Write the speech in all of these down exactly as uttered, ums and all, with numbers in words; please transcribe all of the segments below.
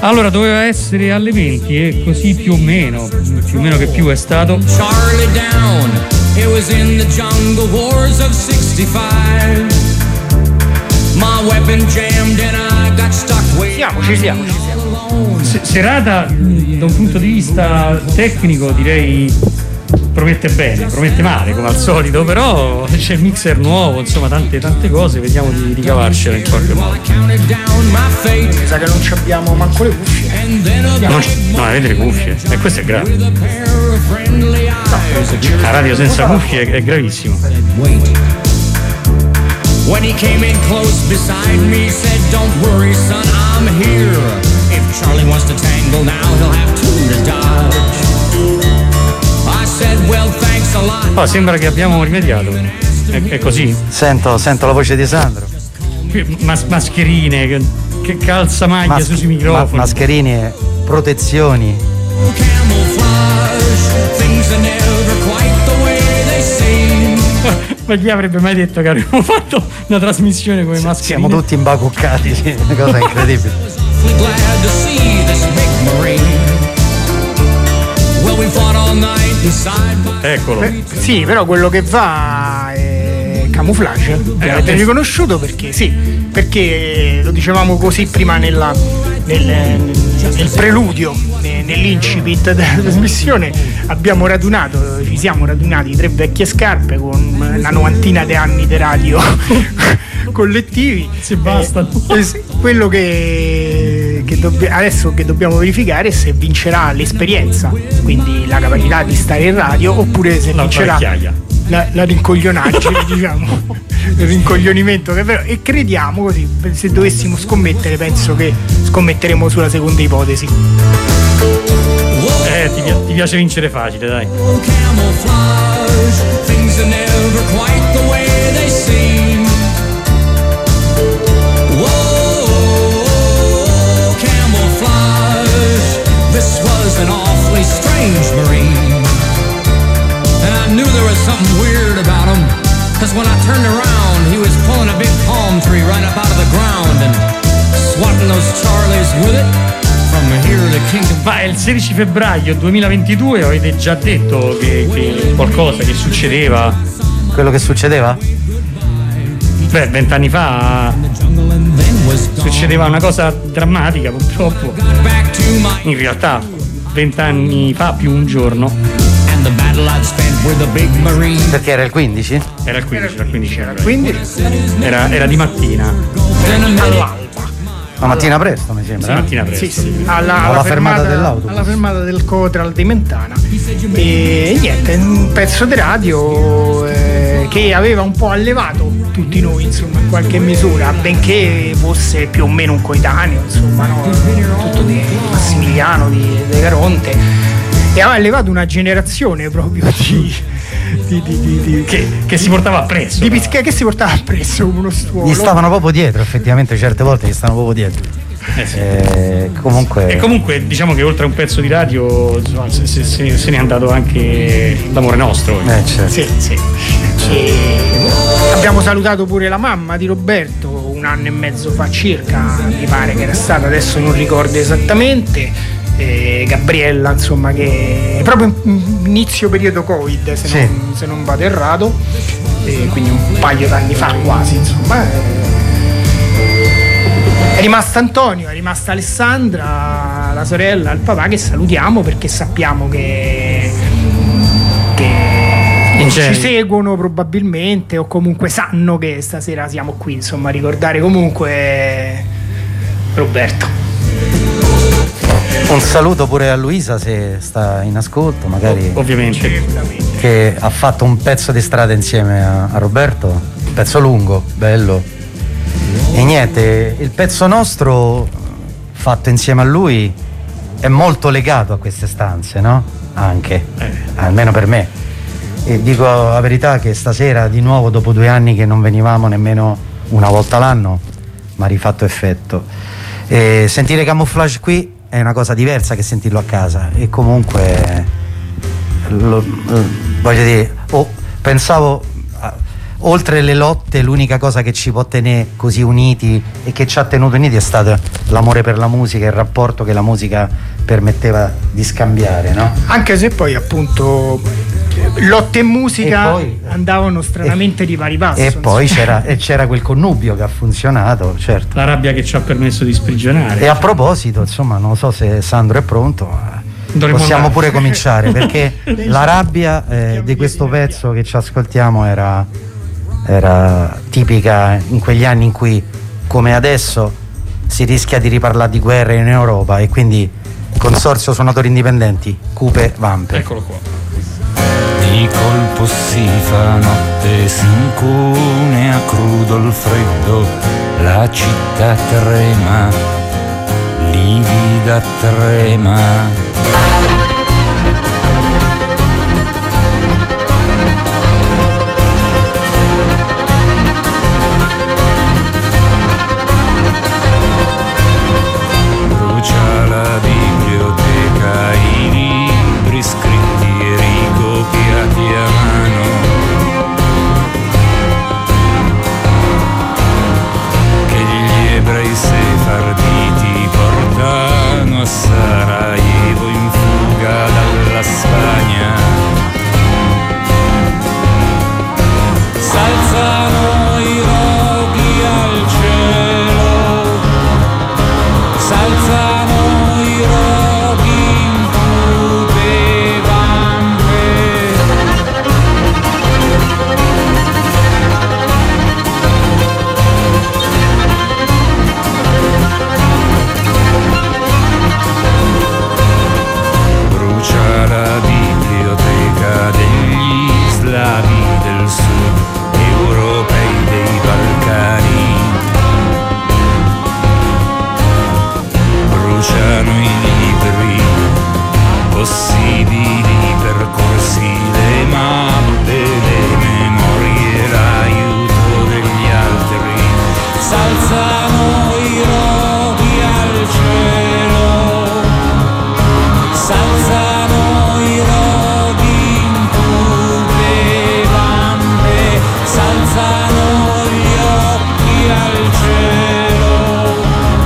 Allora doveva essere alle venti e così più o meno, più o meno che più è stato. Charlie down, it was in the jungle wars of sixty-five. My weapon jammed and I got stuck way. Siamo, ci siamo, ci siamo. S- serata da un punto di vista tecnico direi promette bene, promette male come al solito, però c'è il mixer nuovo, insomma tante tante cose, vediamo di ricavarcela in qualche modo. Mi sa che non ci abbiamo manco le cuffie. Non c- no, avete le cuffie, e questo è grave. La radio senza cuffie è, è gravissimo. When he came in close beside me, said, "Don't worry, son, I'm here. If Charlie wants to tangle now, he'll have two to dodge." I said, "Well, thanks a lot." Oh, sembra che abbiamo rimediato. È, è così? Sento, sento la voce di Sandro. Mas- mascherine, che, che calzamaglia Mas- sui microfoni. Ma- mascherine, protezioni. Camouflage, things are never quite the way they seem. Ma chi avrebbe mai detto che avremmo fatto una trasmissione come mascherine? Siamo tutti imbacuccati, sì, una cosa incredibile. Glad to see this big marine. Well, we fought all night side by Eccolo. Beh, sì, però quello che va è camouflage. Eh, L'avete adesso- riconosciuto perché sì, perché lo dicevamo così prima nella, nel, nel preludio, ne- nell'incipit della trasmissione. Abbiamo radunato, ci siamo radunati tre vecchie scarpe con una novantina di anni di radio collettivi. Se basta. Eh, eh, sì, quello che, che dobbi- adesso che dobbiamo verificare è se vincerà l'esperienza, quindi la capacità di stare in radio, oppure se La vincerà vecchiaia. la, la rincoglionaggine, diciamo, il rincoglionimento che però, e crediamo così, se dovessimo scommettere penso che scommetteremo sulla seconda ipotesi. Eh, ti, pi- ti piace vincere facile, dai. camouflage, things are never quite the way they seem. Whoa, camouflage, this was an awfully strange marine. And I knew there was something weird about him, cause when I turned around he was pulling a big palm tree right up out of the ground and swatting those Charlies with it from here to Kingdom. Ma è il sedici febbraio duemilaventidue, avete già detto che, che qualcosa che succedeva? Quello che succedeva? Beh, vent'anni fa succedeva una cosa drammatica, purtroppo. Back to my In realtà, vent'anni fa più un giorno. and the battle I'd spent with the big marine. Perché era il quindici? Era il quindici, era il quindici febbraio. Quindi Era, era di mattina. La mattina presto, mi sembra. Sì, mattina presto. sì, sì, alla, Alla alla fermata fermata, dell'autobus. alla fermata del Cotral di Mentana. E niente, un pezzo di radio eh, che aveva un po' allevato tutti noi, insomma, in qualche misura, benché fosse più o meno un coetaneo, insomma, no? Tutto di Massimiliano, di, di Caronte, e aveva allevato una generazione proprio di, di, di, di, di Che, che si portava appresso. di pische che si portava appresso come uno stuolo. Gli stavano proprio dietro, effettivamente, certe volte gli stavano proprio dietro. Eh sì. Eh, comunque. E comunque diciamo che oltre a un pezzo di radio insomma, se, se, se, se ne è andato anche l'amore nostro. Eh, certo. Sì, sì. E abbiamo salutato pure la mamma di Roberto un anno e mezzo fa circa, mi pare che era stata, adesso non ricordo esattamente. E Gabriella, insomma, che è proprio in inizio periodo Covid, se, Sì. non, se non vado errato, e quindi un paio d'anni fa quasi, insomma. È rimasta Antonio, è rimasta Alessandra, la sorella, il papà, che salutiamo perché sappiamo che, che In ci genere. seguono probabilmente, o comunque sanno che stasera siamo qui, insomma, a ricordare comunque Roberto. Un saluto pure a Luisa se sta in ascolto, magari, Ovviamente. che ha fatto un pezzo di strada insieme a, a Roberto, un pezzo lungo, bello. E niente, il pezzo nostro fatto insieme a lui è molto legato a queste stanze, no? Anche, Eh. almeno per me. E dico la verità che stasera di nuovo, dopo due anni che non venivamo nemmeno una volta l'anno, mi ha rifatto effetto. E sentire Camouflage qui è una cosa diversa che sentirlo a casa, e comunque lo, lo- voglio dire, oh, pensavo, oltre le lotte, l'unica cosa che ci può tenere così uniti e che ci ha tenuto uniti è stato l'amore per la musica, il rapporto che la musica permetteva di scambiare, no? Anche se poi appunto lotte e musica e poi, andavano stranamente e, di pari passo. E poi c'era, e c'era quel connubio che ha funzionato, certo. La rabbia che ci ha permesso di sprigionare. E a proposito, insomma, non so se Sandro è pronto, ma Dovremmo possiamo andare. pure cominciare, perché la rabbia eh, di questo pezzo che ci ascoltiamo era, era tipica in quegli anni in cui, come adesso, si rischia di riparlare di guerre in Europa, e quindi Consorzio Suonatori Indipendenti, Cupe Vampe. Eccolo qua. Di colpo si fa notte, si incunea crudo il freddo, la città trema, livida trema. Brucia la biblioteca, i libri scritti e ricopiati a mano, che gli ebrei sefarditi portano a Sarajevo in fuga dalla Spagna. S'alzano i roghi al cielo, s'alzano i roghi in cupe vampe. Brucia la biblioteca degli slavi del sud, europei dei Balcani. Bruciano i libri possibili, percorsi, le mappe, le memorie, l'aiuto degli altri. S'alzano i roghi al cielo, s'alzano i roghi in cupe vampe, s'alzano gli occhi al cielo,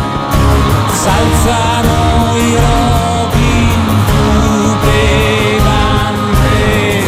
s'alzano i roghi in cupe vampe.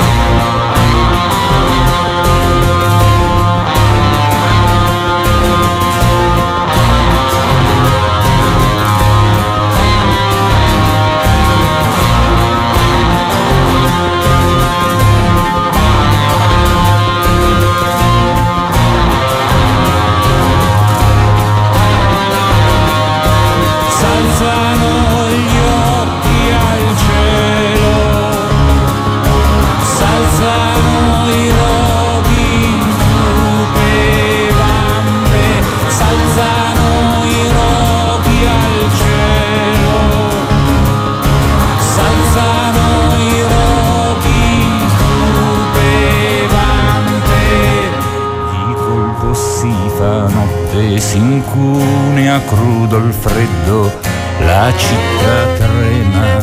S'alzano gli occhi al cielo, s'alzano i roghi in cupe vampe, s'alzano i roghi al cielo, s'alzano i roghi in cupe vampe. Di colpo si fa notte, si incunea crudo il freddo, la città trema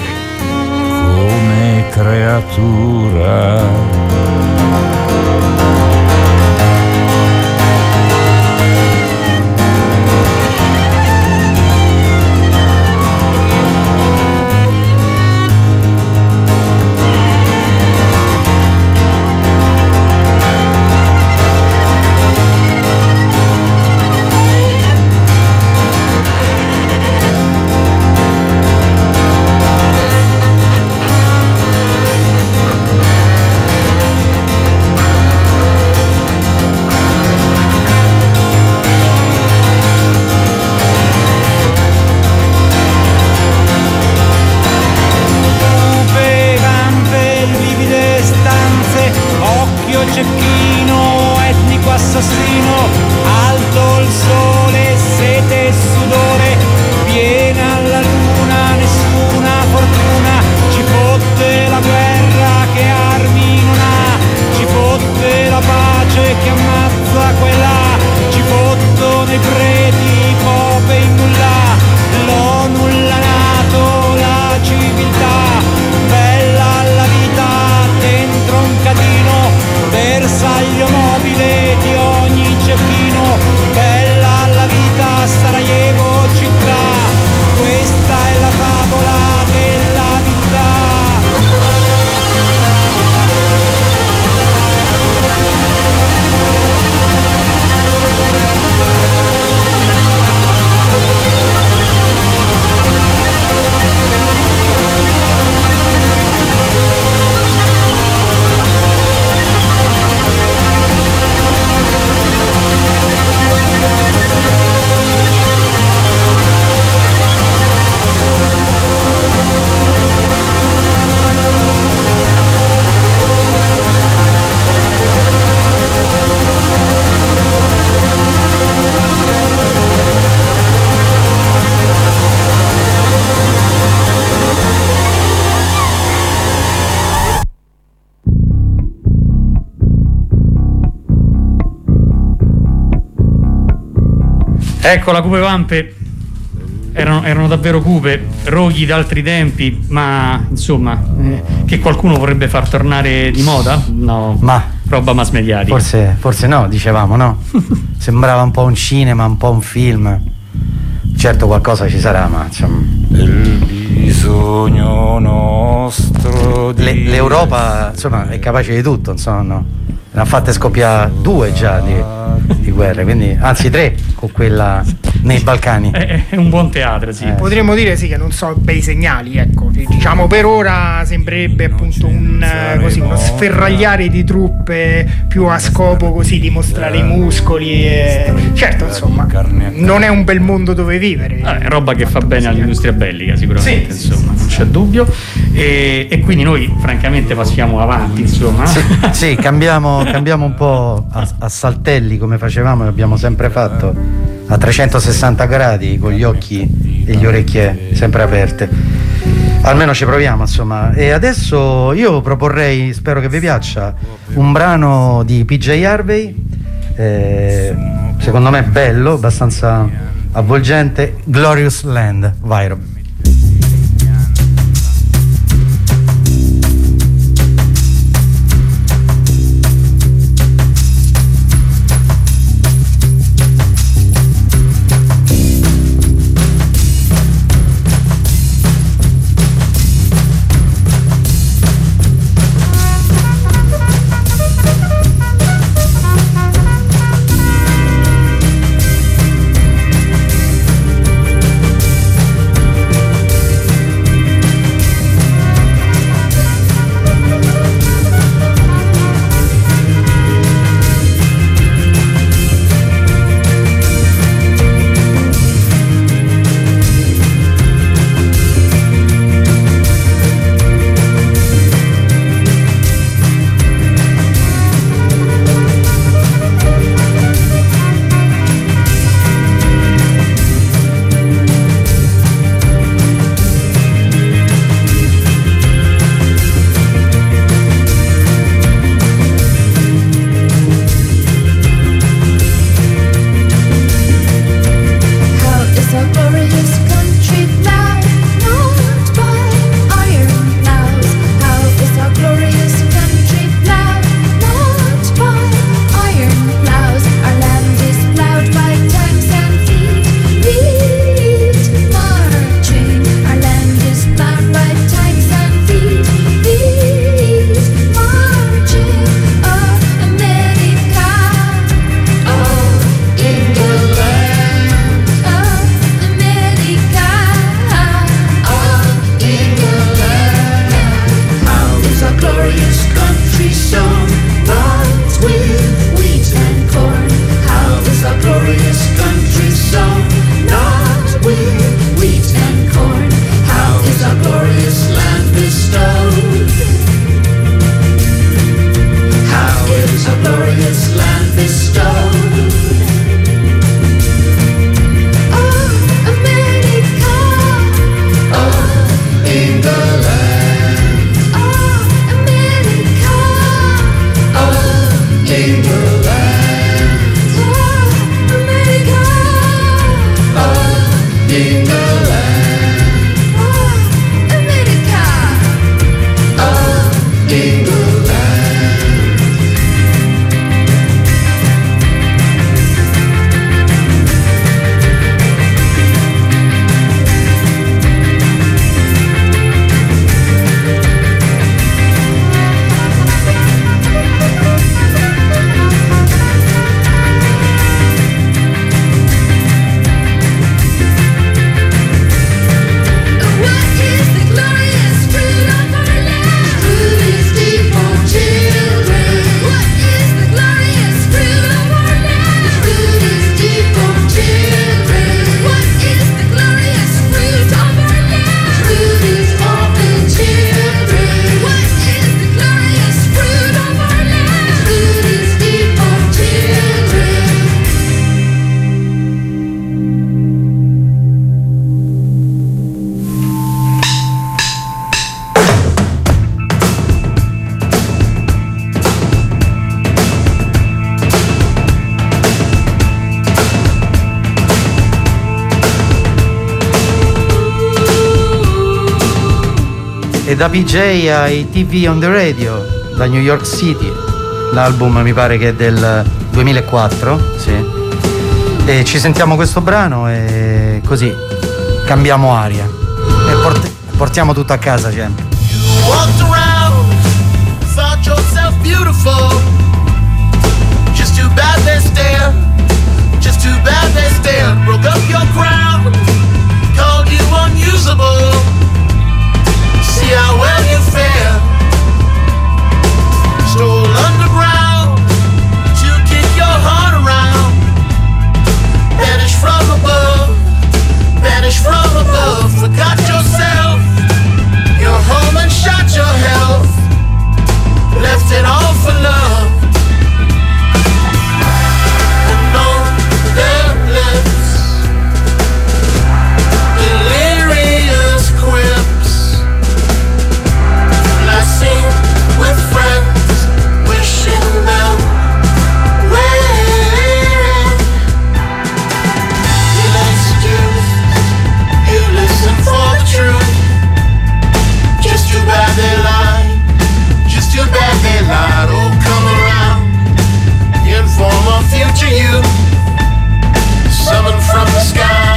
come creatura. Ecco, la Cupe Vampe erano, erano davvero cupe, roghi d'altri tempi, ma insomma, eh, che qualcuno vorrebbe far tornare di moda? No, ma roba mass mediatica. Forse, forse no, dicevamo, no? Sembrava un po' un cinema, un po' un film. Certo qualcosa ci sarà, ma insomma. Il bisogno nostro di... Le, L'Europa, insomma, è capace di tutto, insomma, no? Ne ha fatte scoppiare due già di, di guerre, quindi, anzi tre con quella nei Balcani. È, è un buon teatro, sì. Eh, potremmo dire sì che non so bei segnali, ecco. Diciamo per ora sembrerebbe appunto un, eh, così, uno sferragliare di truppe più a scopo così di mostrare i muscoli e... certo, insomma, non è un bel mondo dove vivere. Ah, è roba che fa bene all'industria bellica sicuramente, sì, insomma, non c'è dubbio. E, e quindi noi francamente passiamo avanti, insomma. Sì, sì, cambiamo, cambiamo un po' a, a saltelli come facevamo e abbiamo sempre fatto, a trecentosessanta gradi, con gli occhi e le orecchie sempre aperte. Almeno ci proviamo, insomma. E adesso io proporrei, spero che vi piaccia, un brano di P J Harvey, eh, secondo me bello, abbastanza avvolgente, Glorious Land. Vai, Rob. e da P J ai T V on the Radio, da New York City. L'album mi pare che è del duemilaquattro, sì. E ci sentiamo questo brano e così cambiamo aria e port- portiamo tutto a casa sempre. Walked around, thought yourself beautiful. Just too bad they stare, just too bad they stare. Broke up your crown, called you unusable. See how well you fare. Stole underground to kick your heart around. Banished from above, banished from above. Forgot yourself, your home and shot your health. Left it all for love. And on their lips, delirious quips. Last seen with friends, wishing them well. You excuse, you listen for the truth. Just too bad they lied, just too bad they lied. Oh, come around, inform of future you, summoned from the sky.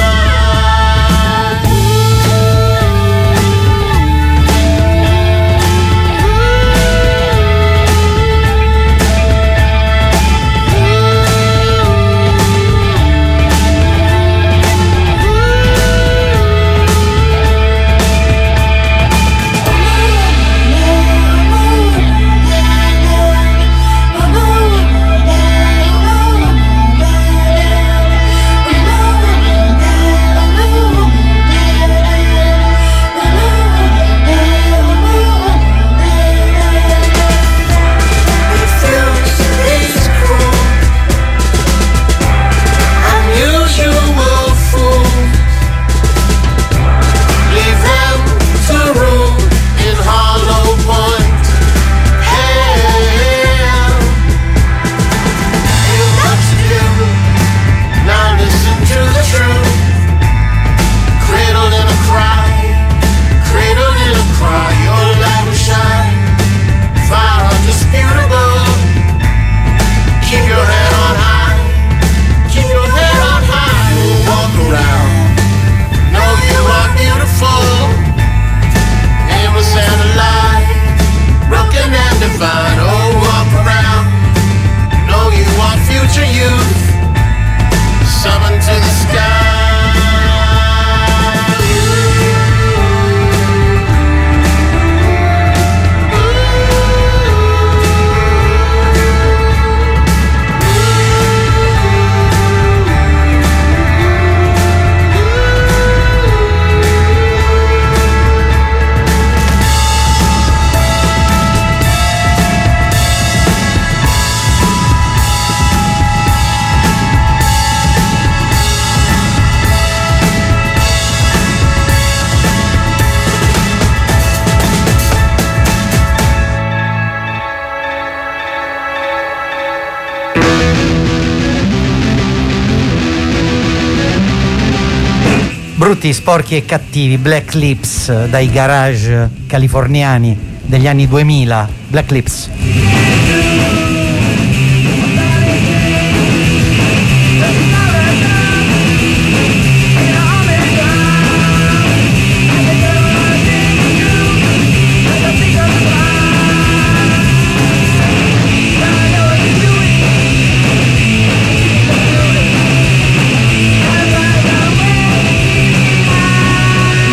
Brutti, sporchi e cattivi, Black Lips, dai garage californiani degli anni duemila, Black Lips.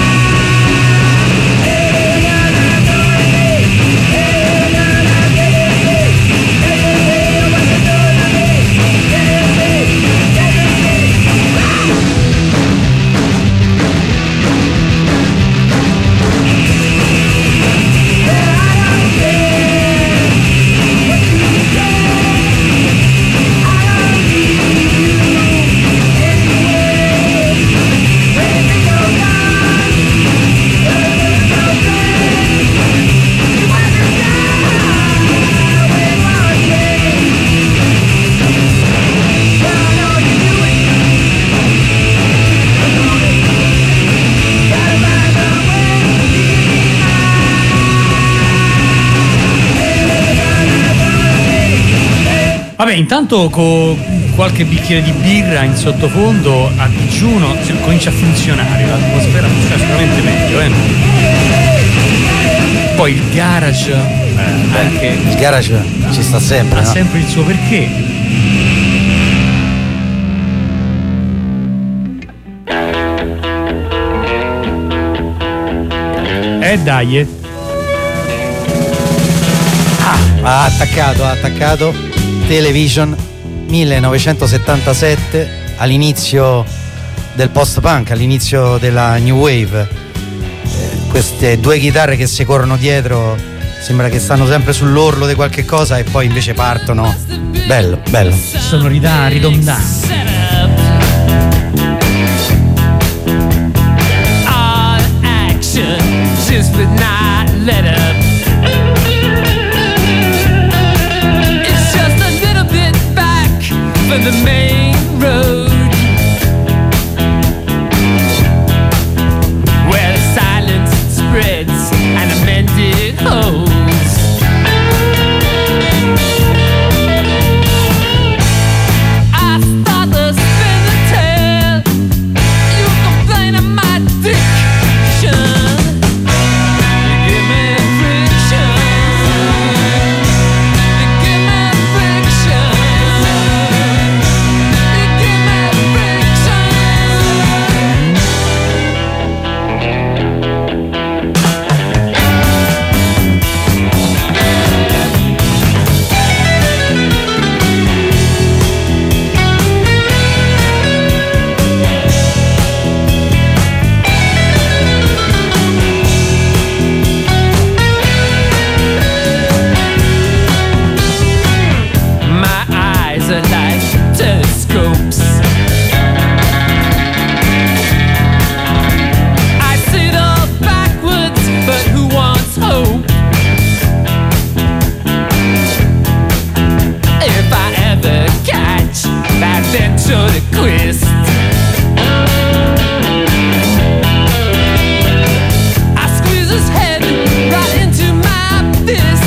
Yeah. Vabbè, intanto con qualche bicchiere di birra in sottofondo a digiuno comincia a funzionare, l'atmosfera funziona sicuramente meglio, eh. Poi il garage, eh, anche Il garage ci sta sempre, ha no? sempre il suo perché. Eh dai, eh. Ha attaccato, ha attaccato Television millenovecentosettantasette, all'inizio del post-punk, all'inizio della New Wave. Eh, queste due chitarre che si corrono dietro, sembra che stanno sempre sull'orlo di qualche cosa e poi invece partono. Bello, bello. Sonorità ridondanti. All action, just but not let up. It's just a little bit back from the main road, where the silence spreads and the mended holds. I start to spin the tale. You complain of my diction. You give me friction. You give me friction. You give me friction. My eyes are like telescopes. I see it all backwards, but who wants hope? If I ever catch that ventriloquist, I squeeze his head right into my fist.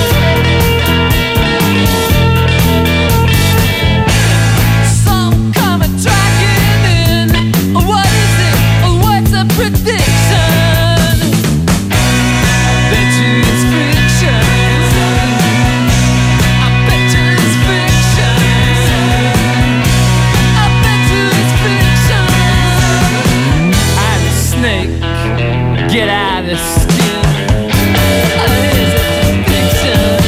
Some come a tracking in. What is it? What's a prediction? I bet you it's fiction. I bet you it's fiction. I bet you it's fiction. I'm a snake. Get out of the skin. Is it fiction?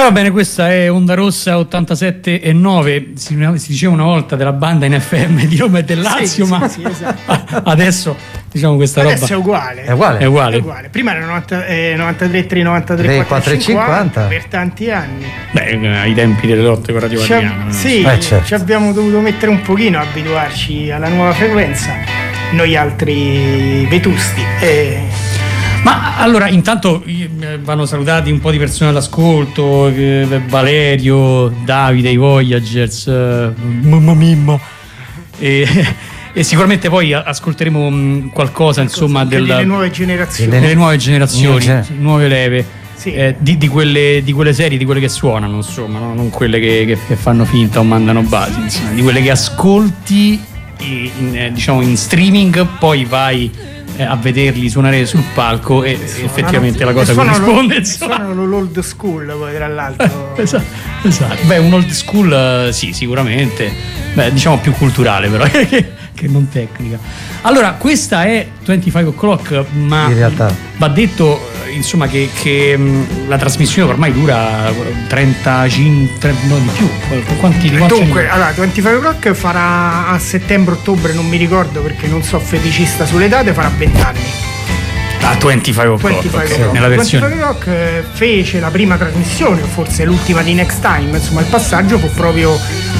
Va bene, questa è Onda Rossa ottantasette e nove, si, si diceva una volta della banda in F M di Roma e del Lazio, sì, ma sì, sì, esatto. adesso diciamo questa Adesso roba è uguale. È uguale. è uguale. È uguale. Prima era novanta, eh, novantatré tre, novantatré tre, quattro quattro, cinquanta cinquanta per tanti anni. Beh, ai tempi delle lotte con Radio Ci ab- Vaticano. sì, Eh, certo. ci abbiamo dovuto mettere un pochino a abituarci alla nuova frequenza, noi altri vetusti. E... Ma allora, intanto eh, vanno salutati un po' di persone all'ascolto, eh, Valerio, Davide, i Voyagers, eh, mamma mimma. E, e sicuramente poi ascolteremo mh, qualcosa, insomma, Anche del, delle nuove generazioni. Delle- delle nuove generazioni, Nuove- nuove leve. Sì. eh, di, di, quelle, di quelle serie, di quelle che suonano, insomma, no? Non quelle che, che, che fanno finta o mandano basi, insomma, di quelle che ascolti in, in, eh, diciamo in streaming, poi vai eh, a vederli suonare sul palco e effettivamente la cosa E suonano- corrisponde, e insomma. suonano l'old school poi tra l'altro. Esatto, esatto. Beh, un old school eh, sì, sicuramente. Beh, diciamo più culturale però che, che non tecnica. Allora, questa è venticinque o'clock, ma In realtà. va detto eh, insomma che, che mh, la trasmissione ormai dura trentacinque, trenta, no di più. Quanti di quanti Dunque, anni? allora, venticinque o'clock farà a settembre-ottobre, non mi ricordo perché non so feticista sulle date, farà venti anni. Ah, venticinque o'clock, venticinque ok, o'clock. nella versione. venticinque o'clock eh, fece la prima trasmissione, o forse l'ultima di Next Time, insomma il passaggio fu proprio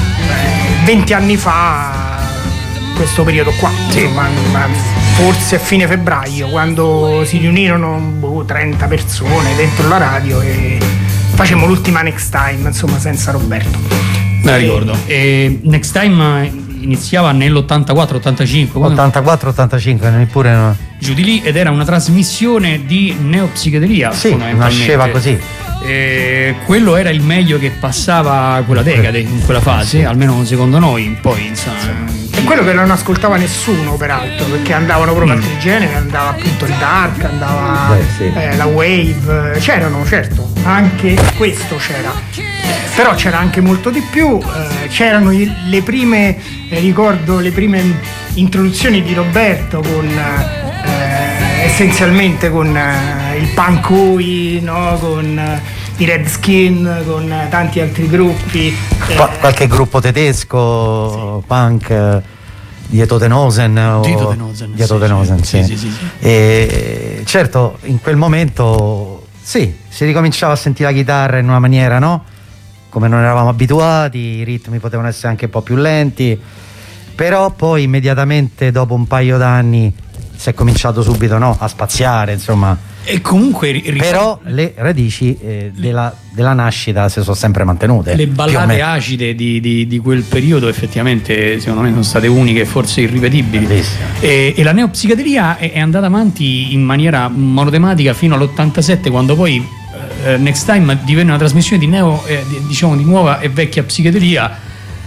eh, venti anni fa, questo periodo qua, insomma, ma forse a fine febbraio, quando si riunirono boh, trenta persone dentro la radio e facemmo l'ultima Next Time, insomma, senza Roberto. Me la ricordo. E Next Time iniziava nell'ottantaquattro ottantacinque, quando- ottantaquattro ottantacinque, neppure no. giù di lì, ed era una trasmissione di neopsichedelia. Sì, fondamentalmente. nasceva così. E quello era il meglio che passava quella decade, in quella fase, almeno secondo noi. Poi insomma, E quello che non ascoltava nessuno peraltro, perché andavano proprio Mm. altri generi, andava appunto il dark, andava Beh, sì. eh, la wave, c'erano certo, anche questo c'era, però c'era anche molto di più, eh, c'erano i- le prime, eh, ricordo le prime introduzioni di Roberto con eh, essenzialmente con eh, il Pancoi, no? Con eh, i Red Skin, con eh, tanti altri gruppi. eh, Qua- qualche gruppo tedesco, punk, eh, Dietro den Osen o- Dietro den Osen, Dietro sì, den Osen, sì, sì. sì, sì, sì. E certo, in quel momento sì, si ricominciava a sentire la chitarra in una maniera, no? Come non eravamo abituati, i ritmi potevano essere anche un po' più lenti, però poi immediatamente dopo un paio d'anni si è cominciato subito, no? A spaziare, insomma. e comunque ri- ri- Però le radici eh, della, della nascita si sono sempre mantenute. le più o ballate meno. acide di, di- di quel periodo effettivamente secondo me sono state uniche e forse irripetibili. Bellissimo. E, e la neopsichedelia è, è andata avanti in maniera monotematica fino all'ottantasette, quando poi eh, Next Time divenne una trasmissione di neo eh, di- diciamo di nuova e vecchia psichedelia,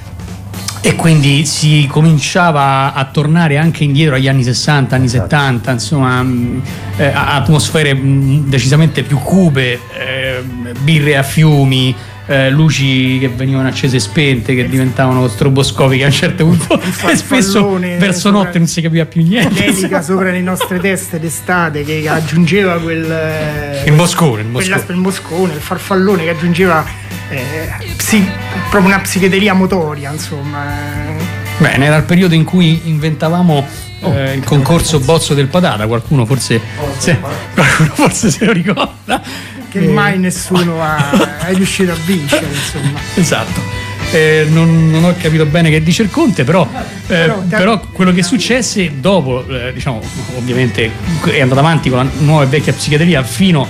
e quindi si cominciava a tornare anche indietro agli anni sessanta, anni Esatto. settanta, insomma, mh, eh, a- atmosfere mh, decisamente più cupe, eh, birre a fiumi, eh, luci che venivano accese e spente, che diventavano stroboscopiche a un certo punto, e spesso farfallone verso sopra- notte non si capiva più niente. l'elica sopra le nostre teste d'estate che aggiungeva quel eh, Il moscone, il quella- moscone. il moscone, il farfallone che aggiungeva eh, psi- proprio una psichedelia motoria, insomma. Bene, era il periodo in cui inventavamo eh, il concorso Bozzo del Patata, qualcuno forse, se, qualcuno forse se lo ricorda. Che Eh, mai nessuno ha, è riuscito a vincere, insomma. Esatto. Eh, non, non ho capito bene che dice il Conte, però, eh, Però, però quello che successe dopo, eh, diciamo, ovviamente è andato avanti con la nuova e vecchia psichedelia fino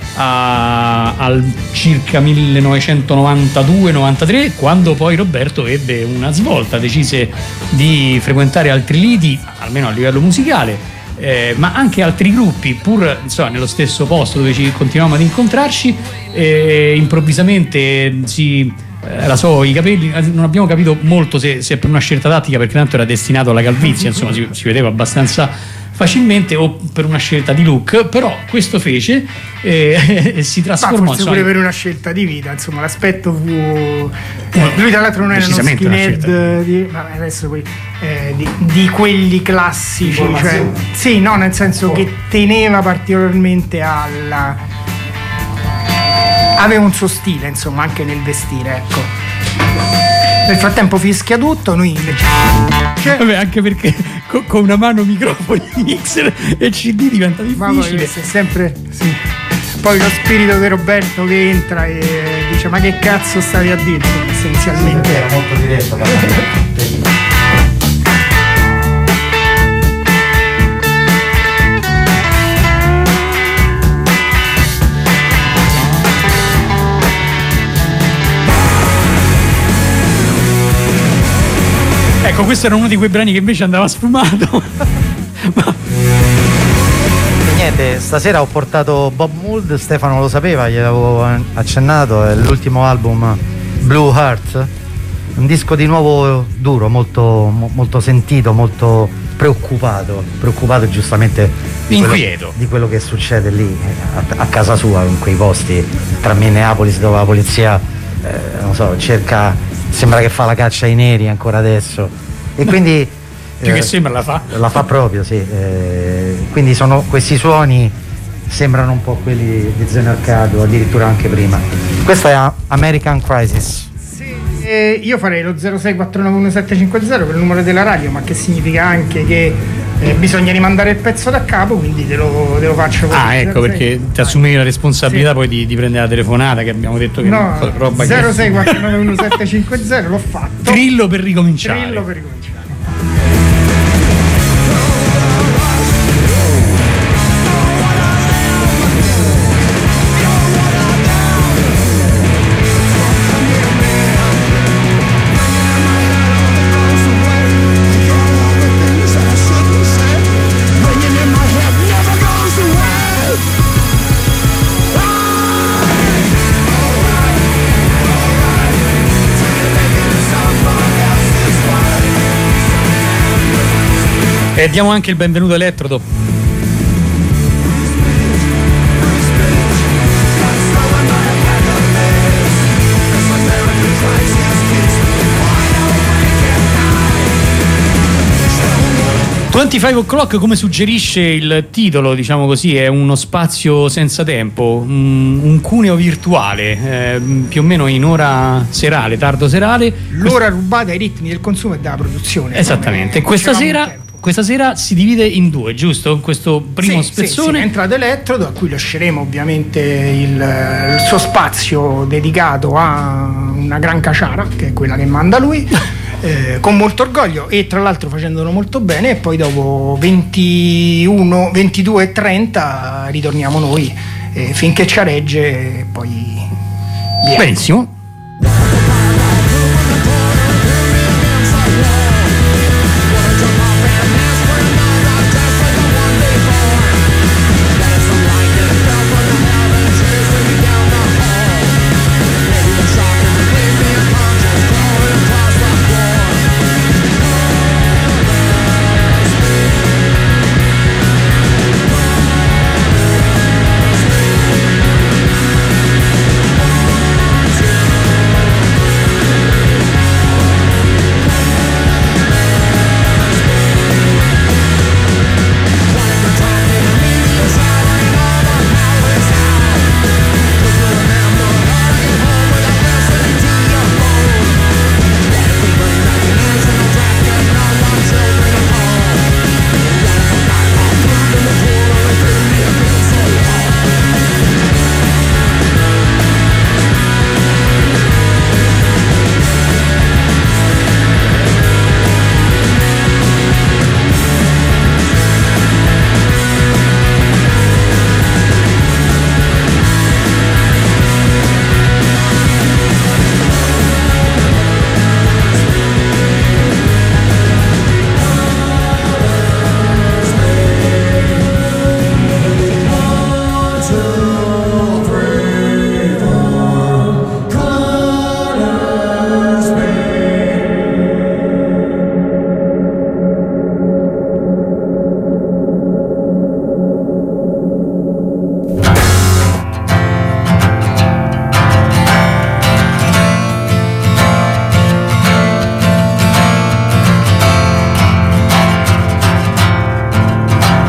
a- al circa millenovecentonovantadue novantatré, quando poi Roberto ebbe una svolta, decise di frequentare altri lidi, almeno a livello musicale. Eh, ma anche altri gruppi, pur insomma, nello stesso posto dove ci continuavamo ad incontrarci, e improvvisamente si eh, la so, i capelli, non abbiamo capito molto se, se per una scelta tattica, perché tanto era destinato alla calvizie, insomma si, si vedeva abbastanza facilmente, o per una scelta di look, però questo fece eh, e si Ma trasformò forse insomma, pure per una scelta di vita, insomma, l'aspetto fu. eh, lui tra l'altro non era uno Decisamente una skinhead scelta. di, vabbè, adesso poi, eh, di, di quelli classici, cioè, sì, no, nel senso che teneva particolarmente alla aveva un suo stile, insomma, anche nel vestire, ecco. Nel frattempo fischia tutto, noi invece... Cioè, vabbè, anche perché con, con una mano microfoni, mixer e C D diventa ma poi difficile. questo è sempre... Sì. Poi lo spirito di Roberto che entra e dice ma che cazzo stavi a dire, essenzialmente. Era molto diretto. Ecco, questo era uno di quei brani che invece andava sfumato. Ma... Niente, stasera ho portato Bob Mould, Stefano lo sapeva, gliel'avevo accennato, è l'ultimo album Blue Heart, un disco di nuovo duro, molto, mo, molto sentito, molto preoccupato, preoccupato giustamente di quello, inquieto di quello che succede lì a, a casa sua, in quei posti tra Minneapolis dove la polizia, eh, non so, cerca, sembra che fa la caccia ai neri ancora adesso e quindi... più che sembra la fa la fa proprio, sì, eh, quindi sono questi suoni sembrano un po' quelli di Zeno Arcado, addirittura anche prima. Questa è American Crisis. Sì, eh, io farei lo zero sei quattro nove uno sette cinque zero per il numero della radio, ma che significa anche che eh, bisogna rimandare il pezzo da capo, quindi te lo, te lo faccio così. ah ecco, perché ti assumevi la responsabilità, sì, poi di, di prendere la telefonata, che abbiamo detto che no, roba zero sei quattro nove uno sette cinque zero l'ho fatto. Trillo per ricominciare. Trillo per ricominciare. E diamo anche il benvenuto a Elettrodo. venticinque o'clock, come suggerisce il titolo, diciamo così, è uno spazio senza tempo, un, un cuneo virtuale, eh, più o meno in ora serale, tardo serale. L'ora rubata ai ritmi del consumo e della produzione. Esattamente. Questa sera, questa sera si divide in due, giusto? Questo primo sì, spezzone. Sì, sì, è entrato Elettrodo, a cui lasceremo ovviamente il, il suo spazio dedicato a una gran caciara, che è quella che manda lui. Eh, con molto orgoglio e tra l'altro facendolo molto bene, e poi dopo ventuno, ventidue e trenta ritorniamo noi eh, finché ci regge e poi via. Benissimo.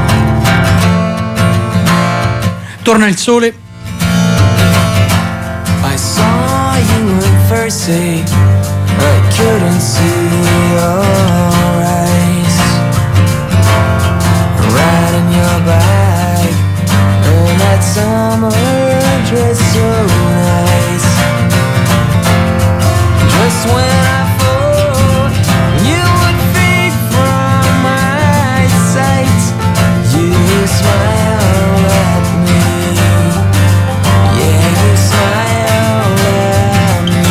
Torna il sole. mercy, I couldn't see your eyes. Right in your bag, and that summer dress so nice. Just when I thought you would fade from my sight, you smile at me. Yeah, you smile at me.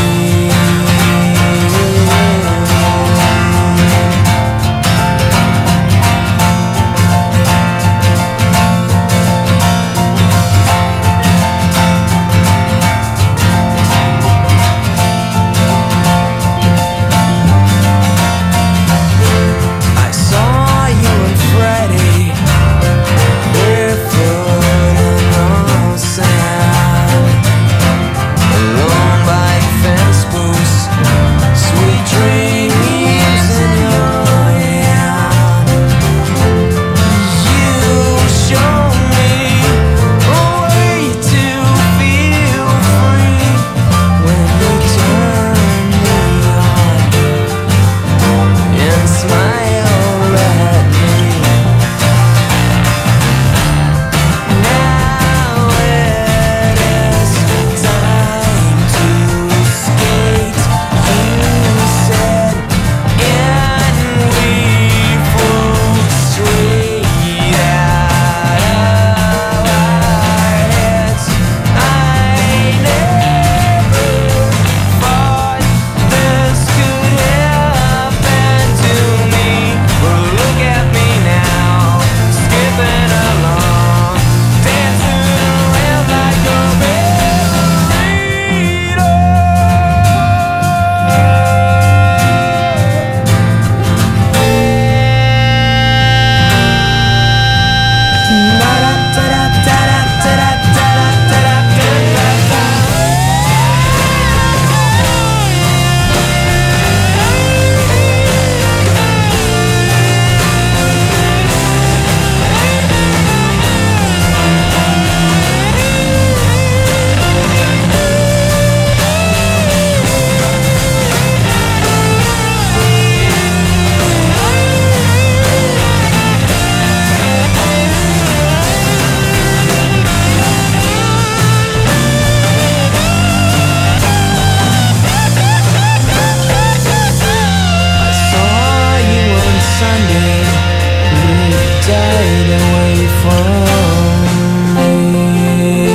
I saw you on Friday, barefoot on the sand, alone by a fence post, sweet dreams in your hand. You show me a way to feel free when you turn me on and smile at me. Now it is time to skate, you said, and we flew straight out of our heads. I never thought this could happen to me, but look at me now, skipping along, dancing around like a I saw you on Sunday, you died away from me.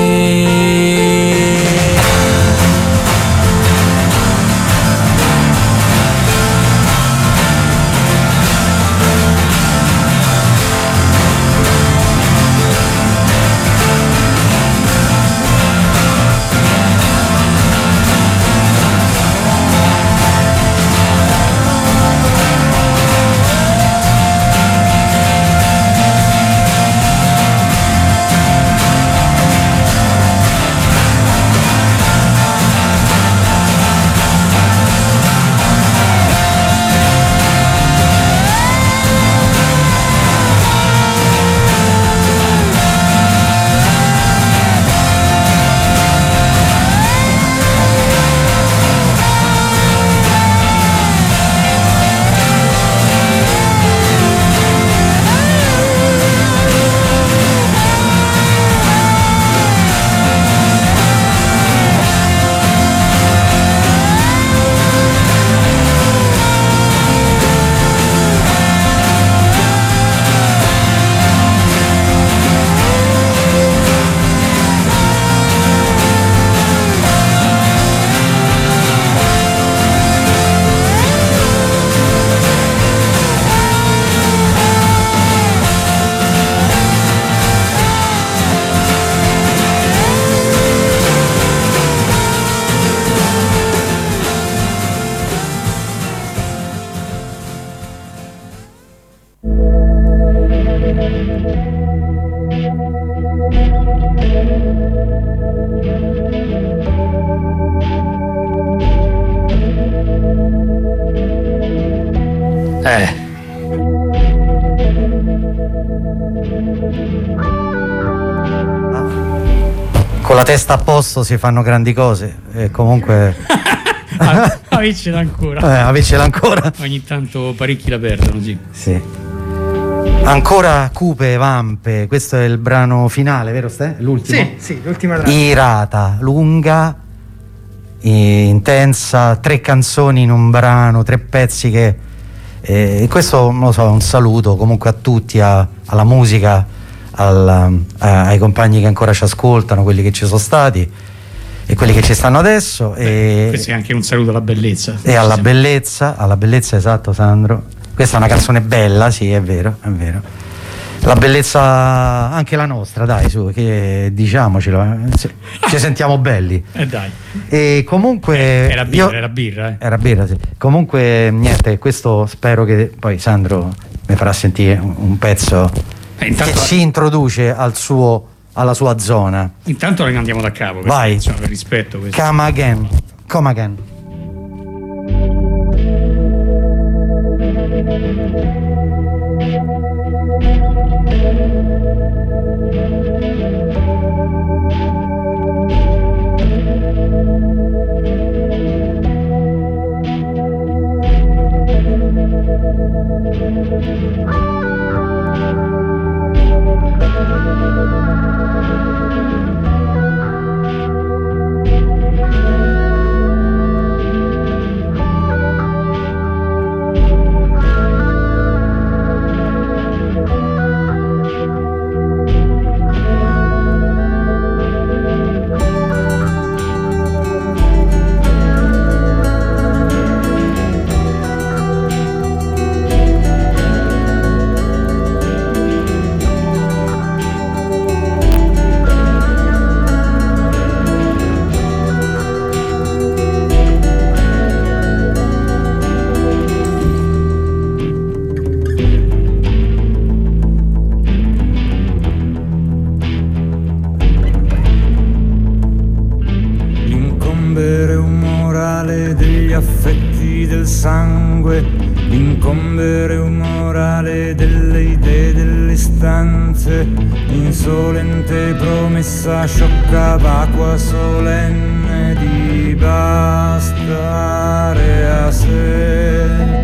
Eh. Con la testa a posto si fanno grandi cose e comunque Ah, avercela ancora. Eh, avercela ancora. Ogni tanto parecchi la perdono, sì. Sì. Ancora Cupe Vampe, questo è il brano finale, vero Ste? L'ultimo? Sì, sì, l'ultima traccia. Irata, lunga, intensa, tre canzoni in un brano, tre pezzi che... Eh, questo, non lo so, un saluto comunque a tutti, a, alla musica, alla, a, ai compagni che ancora ci ascoltano, quelli che ci sono stati e quelli che ci stanno adesso. Beh, e, questo è anche un saluto alla bellezza. E alla bellezza, alla bellezza, esatto Sandro. Questa è una canzone bella, sì, è vero, è vero. La bellezza anche la nostra, dai, su, che diciamocelo, eh, ci sentiamo belli. Eh dai. E comunque Eh, era birra, io- era birra, eh. era birra, sì. Comunque niente, questo spero che poi Sandro mi farà sentire un, un pezzo Eh, intanto- che ci introduce al suo, alla sua zona. Intanto la andiamo da capo, perché, Vai. insomma, per rispetto. questo. Come again, come again. L'incombere un morale degli affetti del sangue, l'incombere un morale delle idee delle istanze, insolente promessa sciocca vacua solenne di bastare a sé.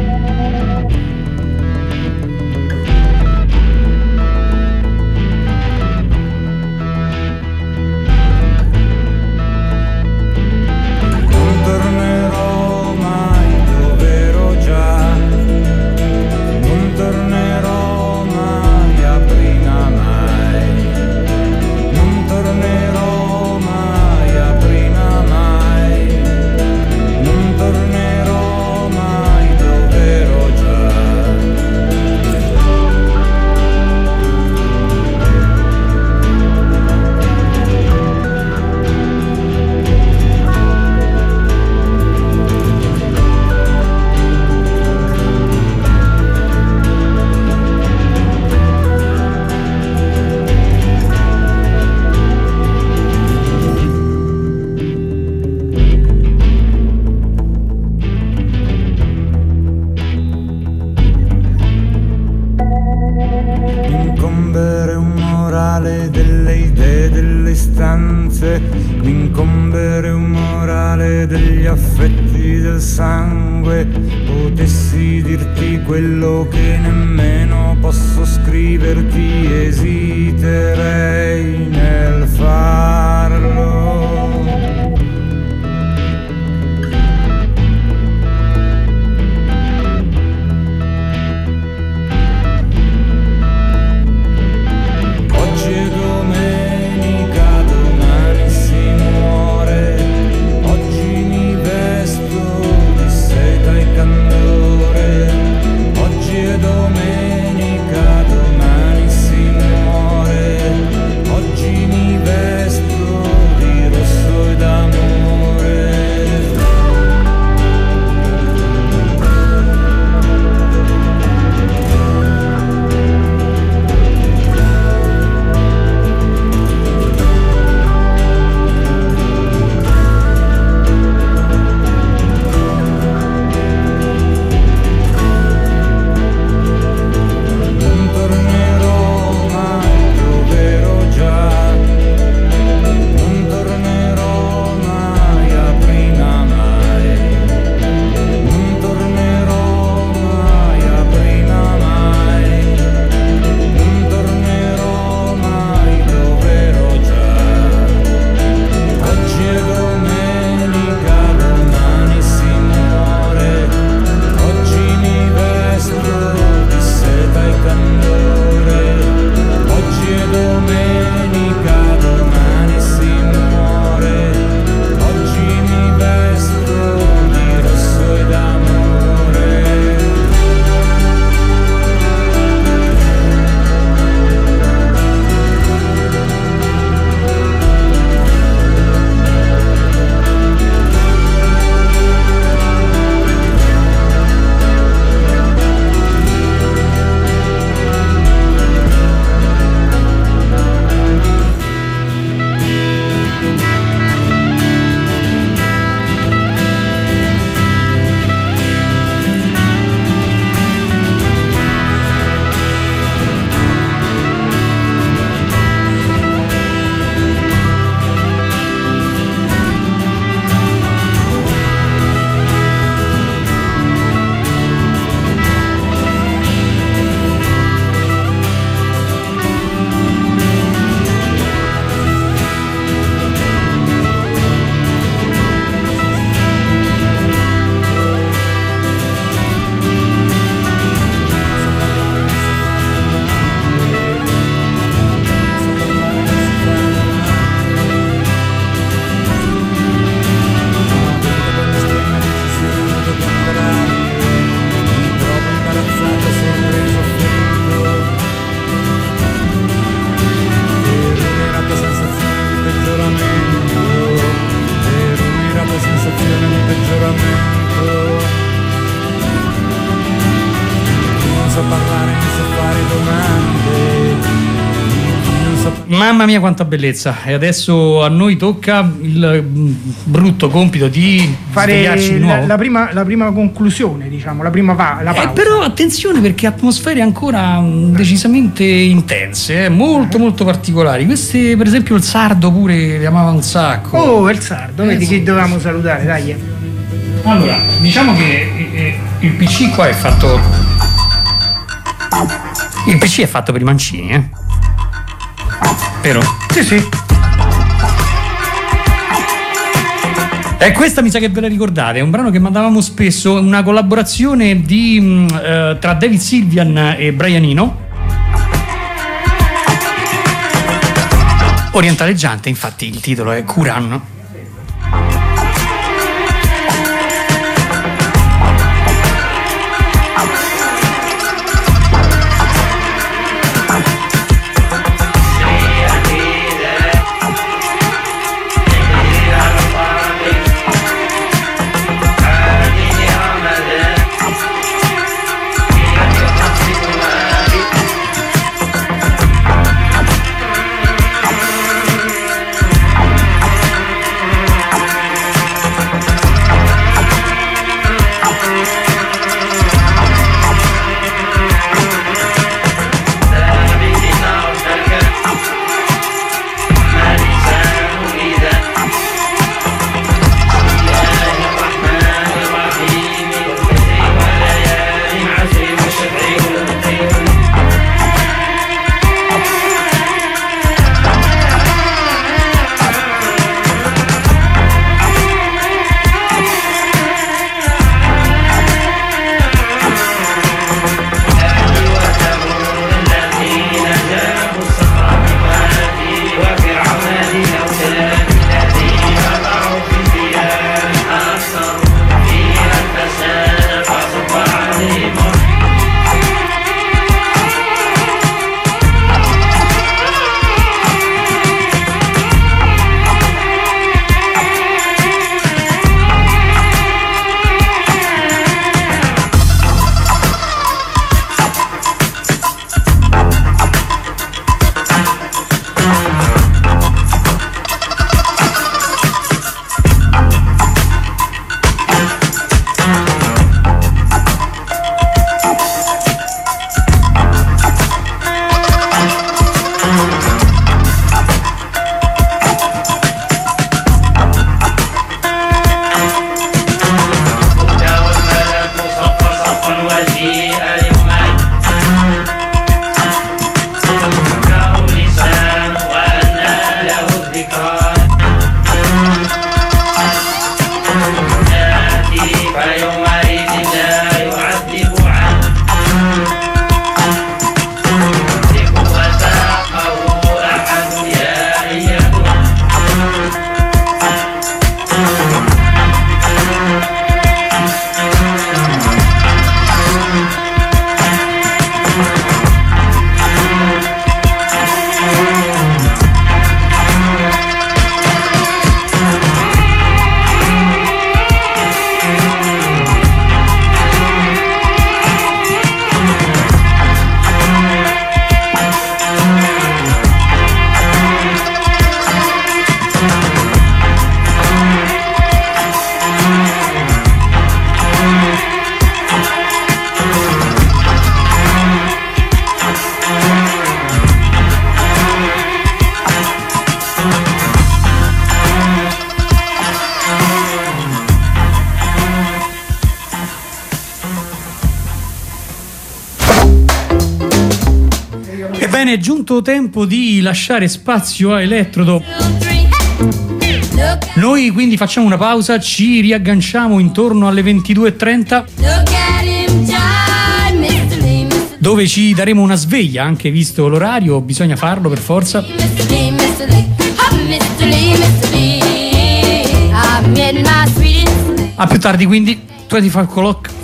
Non tornerò mai dove ero già, non tornerò mai a prima mai, non tornerò mai a prima mai, non tornerò mai dove ero già. L'incombere un morale delle idee delle istanze, l'incombere un morale degli affetti del sangue. Potessi dirti quello che nemmeno posso scriverti, esiterei nel farlo. Oggi è domenica, domani si muore, oggi mi vesto di seta e candore. Oggi è domenica, domani si muore, oggi so parlare, non so fare domande, non so... Mamma mia quanta bellezza. E adesso a noi tocca il brutto compito di fare svegliarci di nuovo. la, la, prima, la prima conclusione, diciamo, la prima va, la pausa. Eh, però attenzione, perché atmosfere ancora mh, decisamente intense, eh, molto molto particolari. Queste, per esempio, il sardo pure le amava un sacco. Oh, il sardo, Eh, vedi sì. chi dovevamo salutare, dai. Allora, diciamo che eh, il P C qua è fatto. Il P C è fatto per i mancini, eh? Vero? Sì, sì. E questa mi sa che ve la ricordate, è un brano che mandavamo spesso, una collaborazione di, mh, eh, tra David Sylvian e Brian Eno. Orientaleggiante, infatti il titolo è Quran. Bene, è giunto tempo di lasciare spazio a Elettrodo. Noi quindi facciamo una pausa, ci riagganciamo intorno alle ventidue e trenta, dove ci daremo una sveglia, anche visto l'orario, bisogna farlo per forza. A più tardi quindi, venticinque o'clock.